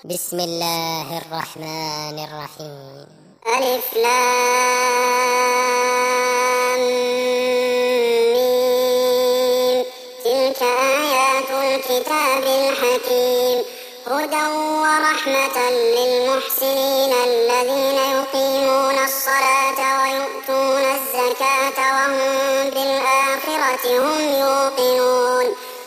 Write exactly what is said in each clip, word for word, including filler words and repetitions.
بسم الله الرحمن الرحيم. ألف لام ميم. تلك آيات الكتاب الحكيم، هدى ورحمة للمحسنين الذين يقيمون الصلاة ويؤتون الزكاة وهم بالآخرة هم يوقنون.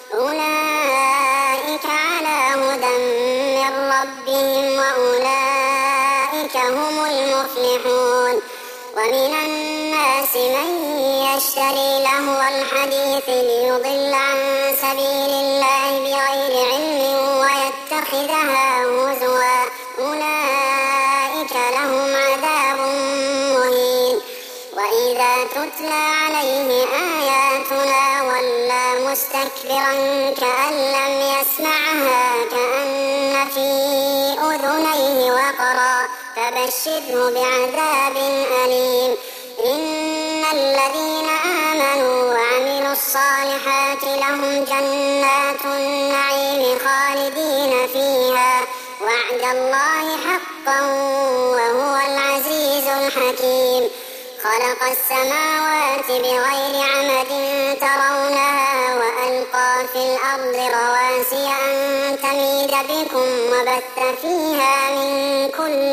أولئك على هدى من ربهم وأولئك هم المفلحون. ومن الناس من يشتري لهو الحديث ليضل عن سبيل الله بغير علم ويتخذها هزوا، أولئك لهم عذاب مهين. وإذا تتلى عليه آياتنا ولى مستكبرا كأن لم يسمعها كأن في أذنيه وقرا، فبشره بعذاب أليم. إن الذين آمنوا وعملوا الصالحات لهم جنات النعيم خالدين فيها، وعد الله حقا وهو العزيز الحكيم. خلق السماوات بغير عمد ترونها وألقى في الأرض رواسي أن تميد بكم وبث فيها من كل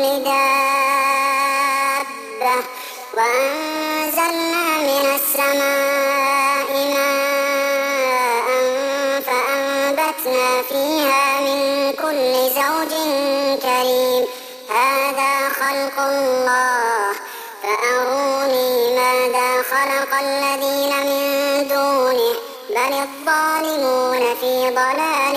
دابة، وأنزلنا من السماء ماء فأنبتنا فيها من كل زوج كريم. هذا خلق الله فأروني ماذا خلق الذين من دونه، بل الظالمون في ضلال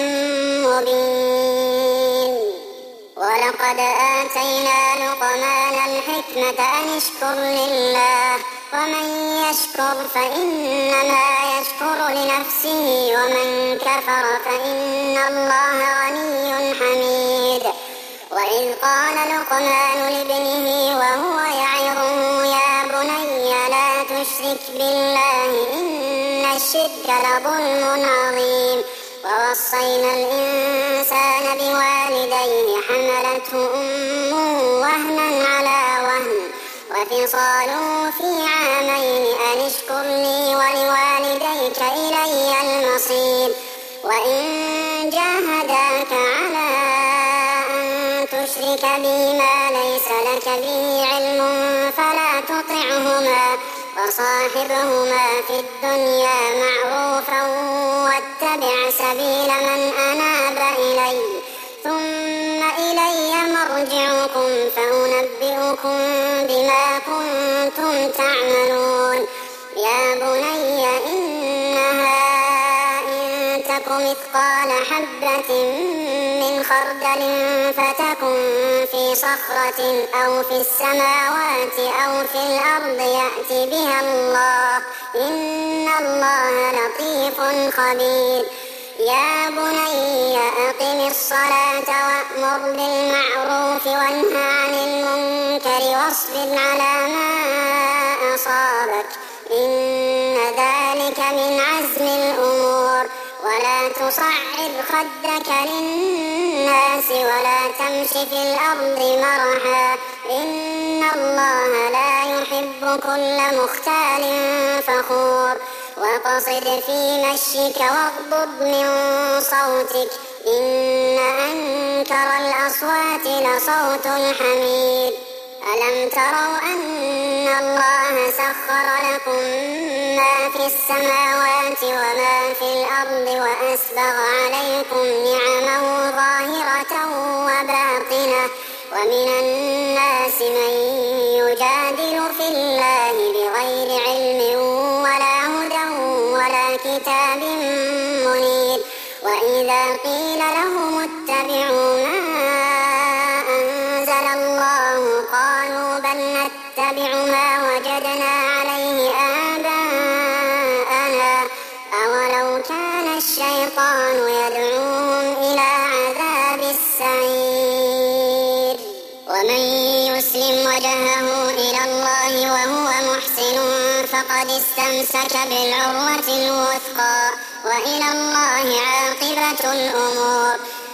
مبين. ولقد آتينا لقمان الحكمة أن اشكر لله، ومن يشكر فإنما يشكر لنفسه، ومن كفر فإن الله غني حميد. وإذ قال لقمان لابنه وهو يعظه يا بني لا تشرك بالله إن الشرك لظلم عظيم. ووصينا الإنسان بوالديه حملته أمه وهنا على وهن وفصاله في عامين أن اشكر لي ولوالديك إلي المصير. وإن جاهداك على تشرك بي ما ليس لك به علم فلا تطعهما، وصاحبهما في الدنيا معروفا واتبع سبيل من أناب إلي، ثم إلي مرجعكم فأنبئكم بما كنتم تعملون. يا بني إنها إن تك مثقال حبة من خردل فتكن في صخرة أو في السماوات أو في الأرض يأت بها الله، إن الله لطيف خبير. يا بني أقم الصلاة وأمر بالمعروف وانه عن المنكر واصبر على ما أصابك، إن ذلك من عزم الأمور. ولا تصعر خدك للناس ولا تمش في الأرض مرحا، إن الله لا يحب كل مختال فخور. وقصد في مشيك واغضض من صوتك، إن أنكر الأصوات لصوت الحمير. ألم تروا أن الله سخر لكم ما في السماوات وما في الأرض وأسبغ عليكم نعمه ظاهرة وباطنة، ومن الناس من يجادل في الله بغير علم ولا هدى ولا كتاب منير. وإذا قيل لهم اتبعوا ما أنزل الله قالوا بل نتبع ما وجدنا عليه آباءنا، أولو كان الشيطان يدعوهم إلى عذاب السعير. ومن يسلم وجهه إلى الله وهو محسن فقد استمسك بالعروة الوثقى، وإلى الله عاقبة الأمور.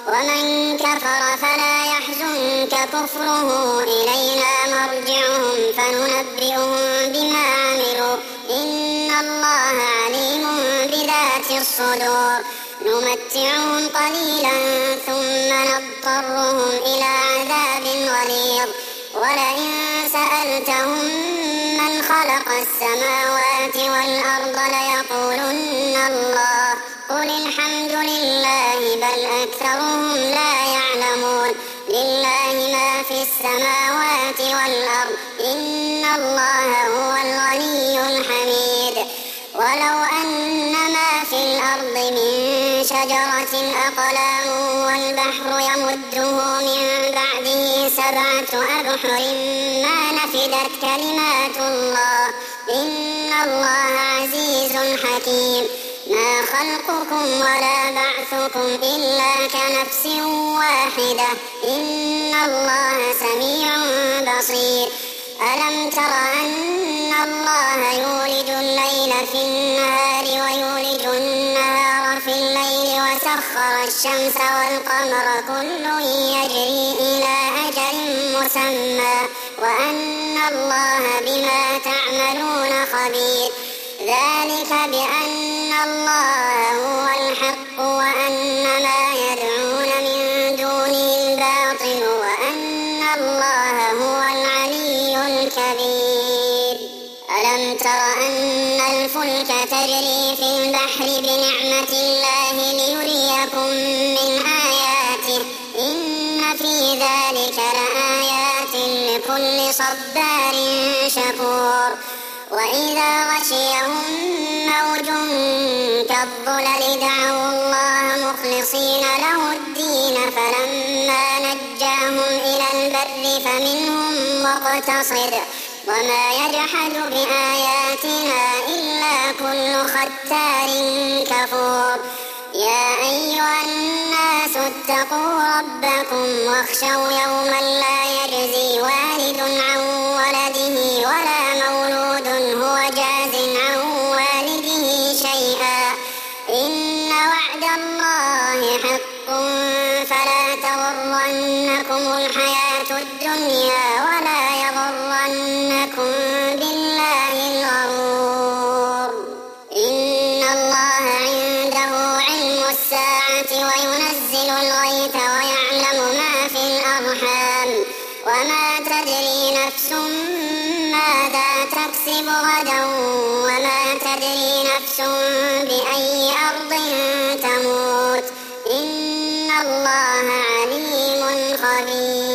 ومن كفر فلا يحزنك كفره إلينا مرجعهم فننبئهم بما عملوا إن الله عليم بذات الصدور نمتعهم قليلا ثم نضطرهم إلى عذاب غليظ ولئن سألتهم من خلق السماوات والأرض ليقولن الله قل الحمد لله بل أكثرهم لا يعلمون لله ما في السماوات والأرض إن الله هو الغني الحميد ولو أن ما في الأرض من شجرة أقلام والبحر يمده من بعده سبعة أبحر ما نفدت كلمات الله إن الله عزيز حكيم ما خلقكم ولا بعثكم إلا كنفس واحدة إن الله سميع بصير ألم تر أن الله يولج الليل في النهار ويولج النهار في الليل وسخر الشمس والقمر كل يجري إلى أجل مسمى وأن الله بما تعملون خبير ذلك بأن الله هو الحق وأن ما يدعون من دونه الباطل وأن الله هو العلي الكبير ألم تر أن الفلك تجري في البحر بنعمة الله ليريكم من آياته إن في ذلك لآيات لكل صبار شكور وإذا غشيهم موج كالظلل دعوا الله مخلصين له الدين فلما نجاهم إلى البر فمنهم مقتصد وما يجحد بآياتنا إلا كل ختار كفور يا أيها الناس اتقوا ربكم واخشوا يوما لا يجزي والد عن ولده ولا مولود هو جاز عن والده شيئا إن وعد الله حق فلا تغرنكم الحياة الدنيا ولا يغرنكم بالله الغرور إن الله عنده علم الساعة وينزل الغيث ويعلم ما في الأرحام وما تدري نفس ماذا تكسب غدا وما تدري نفس بأي أرض تموت إن الله عليم خبير